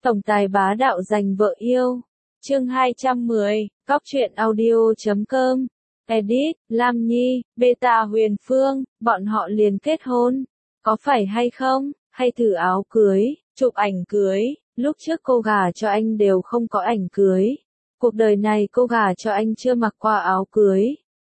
Tổng tài bá đạo giành vợ yêu. Chương 210, Cóc truyện audio.com. Edit, Lam Nhi, Beta Huyền Phương, bọn họ liền kết hôn. Có phải hay không? Hay thử áo cưới, chụp ảnh cưới. Lúc trước cô gả cho anh đều không có ảnh cưới. Cuộc đời này cô gả cho anh chưa mặc qua áo cưới.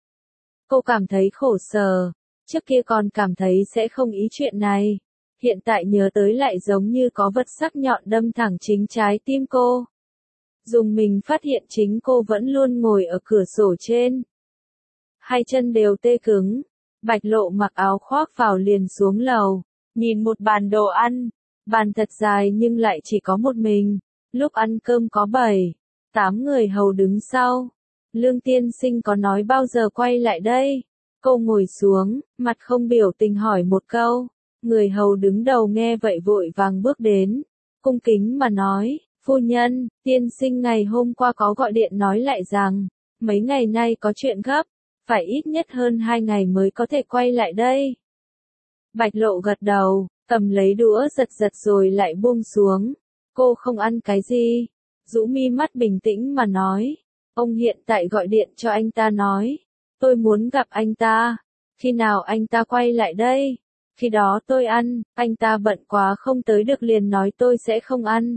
Cô cảm thấy khổ sở. Trước kia còn cảm thấy sẽ không ý chuyện này. Hiện tại nhớ tới lại giống như có vật sắc nhọn đâm thẳng chính trái tim cô. Dùng mình phát hiện chính cô vẫn luôn ngồi ở cửa sổ trên. Hai chân đều tê cứng. Bạch Lộ mặc áo khoác vào liền xuống lầu. Nhìn một bàn đồ ăn. Bàn thật dài nhưng lại chỉ có một mình. Lúc ăn cơm có 7, 8 người hầu đứng sau. Lương tiên sinh có nói bao giờ quay lại đây? Cô ngồi xuống, mặt không biểu tình hỏi một câu. Người hầu đứng đầu nghe vậy vội vàng bước đến. Cung kính mà nói, phu nhân, tiên sinh ngày hôm qua có gọi điện nói lại rằng, mấy ngày nay có chuyện gấp, phải ít nhất hơn 2 ngày mới có thể quay lại đây. Bạch Lộ gật đầu, cầm lấy đũa giật giật rồi lại buông xuống. Cô không ăn cái gì? Rũ mi mắt bình tĩnh mà nói. Ông hiện tại gọi điện cho anh ta nói. Tôi muốn gặp anh ta. Khi nào anh ta quay lại đây? Khi đó tôi ăn, anh ta bận quá không tới được liền nói tôi sẽ không ăn.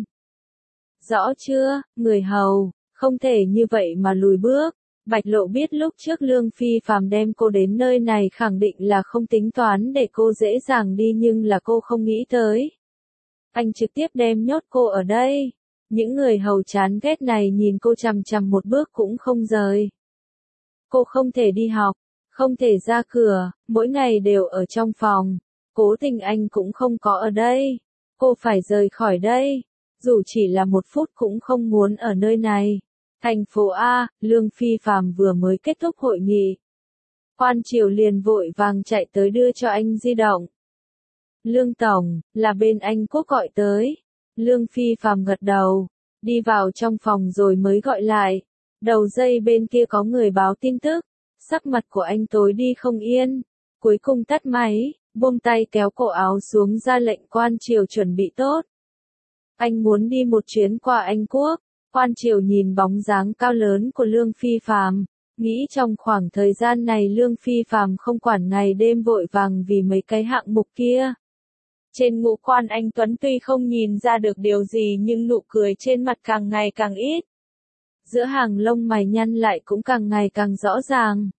Rõ chưa, người hầu, không thể như vậy mà lùi bước. Bạch Lộ biết lúc trước Lương Phi Phàm đem cô đến nơi này khẳng định là không tính toán để cô dễ dàng đi nhưng là cô không nghĩ tới. Anh trực tiếp đem nhốt cô ở đây. Những người hầu chán ghét này nhìn cô chằm chằm một bước cũng không rời. Cô không thể đi học, không thể ra cửa, mỗi ngày đều ở trong phòng. Cố Tình Anh cũng không có ở đây. Cô phải rời khỏi đây. Dù chỉ là 1 phút cũng không muốn ở nơi này. Thành phố A, Lương Phi Phàm vừa mới kết thúc hội nghị. Quan Triều liền vội vàng chạy tới đưa cho anh di động. Lương Tổng, là bên Anh Quốc gọi tới. Lương Phi Phàm gật đầu. Đi vào trong phòng rồi mới gọi lại. Đầu dây bên kia có người báo tin tức. Sắc mặt của anh tối đi không yên. Cuối cùng tắt máy, buông tay kéo cổ áo xuống ra lệnh Quan Triều chuẩn bị tốt. Anh muốn đi một chuyến qua Anh Quốc. Quan Triều nhìn bóng dáng cao lớn của Lương Phi Phàm, nghĩ trong khoảng thời gian này Lương Phi Phàm không quản ngày đêm vội vàng vì mấy cái hạng mục kia. Trên ngũ quan anh Tuấn tuy không nhìn ra được điều gì nhưng nụ cười trên mặt càng ngày càng ít. Giữa hàng lông mày nhăn lại cũng càng ngày càng rõ ràng.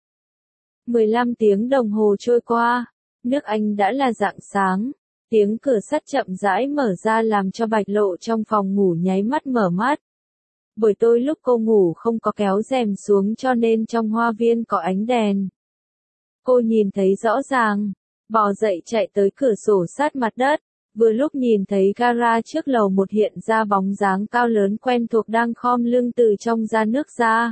15 tiếng đồng hồ trôi qua, nước Anh đã là rạng sáng. Tiếng cửa sắt chậm rãi mở ra làm cho Bạch Lộ trong phòng ngủ nháy mắt mở mắt. Buổi tối lúc cô ngủ không có kéo rèm xuống cho nên trong hoa viên có ánh đèn. Cô nhìn thấy rõ ràng, bò dậy chạy tới cửa sổ sát mặt đất, vừa lúc nhìn thấy gara trước lầu 1 hiện ra bóng dáng cao lớn quen thuộc đang khom lưng từ trong ra nước ra.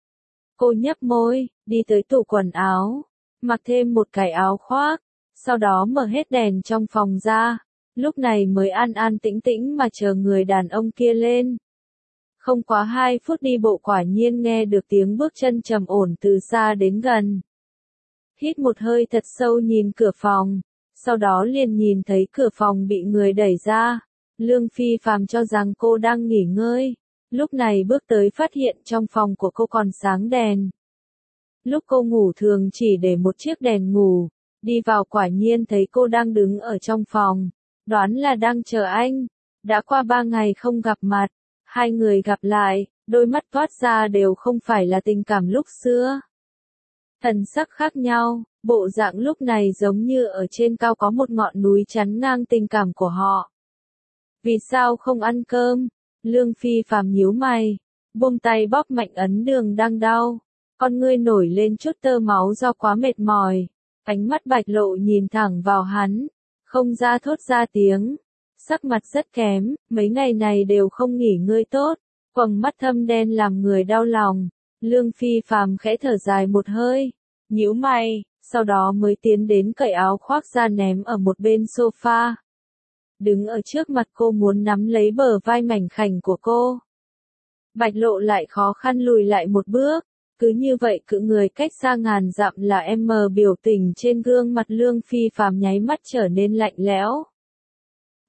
Cô nhấp môi, đi tới tủ quần áo, mặc thêm một cái áo khoác, sau đó mở hết đèn trong phòng ra, lúc này mới an an tĩnh tĩnh mà chờ người đàn ông kia lên. Không quá 2 phút đi bộ quả nhiên nghe được tiếng bước chân trầm ổn từ xa đến gần. Hít một hơi thật sâu nhìn cửa phòng, sau đó liền nhìn thấy cửa phòng bị người đẩy ra. Lương Phi Phàm cho rằng cô đang nghỉ ngơi, lúc này bước tới phát hiện trong phòng của cô còn sáng đèn. Lúc cô ngủ thường chỉ để một chiếc đèn ngủ, đi vào quả nhiên thấy cô đang đứng ở trong phòng, đoán là đang chờ anh. Đã qua 3 ngày không gặp mặt. Hai người gặp lại, đôi mắt toát ra đều không phải là tình cảm lúc xưa. Thần sắc khác nhau, bộ dạng lúc này giống như ở trên cao có một ngọn núi chắn ngang tình cảm của họ. Vì sao không ăn cơm? Lương Phi Phàm nhíu mày, buông tay bóp mạnh ấn đường đang đau. Con ngươi nổi lên chút tơ máu do quá mệt mỏi. Ánh mắt Bạch Lộ nhìn thẳng vào hắn, không ra thốt ra tiếng. Sắc mặt rất kém, mấy ngày này đều không nghỉ ngơi tốt, quầng mắt thâm đen làm người đau lòng. Lương Phi Phàm khẽ thở dài một hơi, nhíu mày, sau đó mới tiến đến cởi áo khoác ra ném ở một bên sofa. Đứng ở trước mặt cô muốn nắm lấy bờ vai mảnh khảnh của cô. Bạch Lộ lại khó khăn lùi lại một bước, cứ như vậy cự người cách xa ngàn dặm là em mờ biểu tình trên gương mặt Lương Phi Phàm nháy mắt trở nên lạnh lẽo.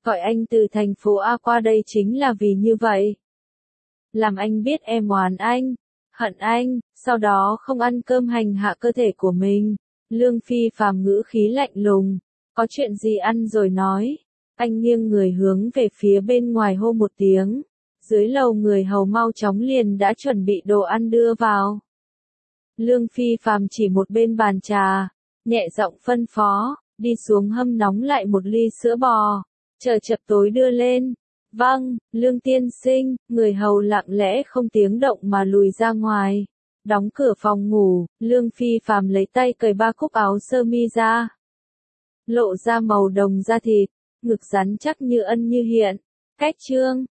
Gọi anh từ thành phố A qua đây chính là vì như vậy. Làm anh biết em oán anh, hận anh, sau đó không ăn cơm hành hạ cơ thể của mình. Lương Phi Phàm ngữ khí lạnh lùng. Có chuyện gì ăn rồi nói. Anh nghiêng người hướng về phía bên ngoài hô một tiếng. Dưới lầu người hầu mau chóng liền đã chuẩn bị đồ ăn đưa vào. Lương Phi Phàm chỉ một bên bàn trà, nhẹ giọng phân phó, đi xuống hâm nóng lại một ly sữa bò, chờ chập tối đưa lên. Vâng, Lương tiên sinh, người hầu lặng lẽ không tiếng động mà lùi ra ngoài. Đóng cửa phòng ngủ, Lương Phi Phàm lấy tay cởi ba cúc áo sơ mi ra. Lộ ra màu đồng da thịt, ngực rắn chắc như ân như hiện. Cách chương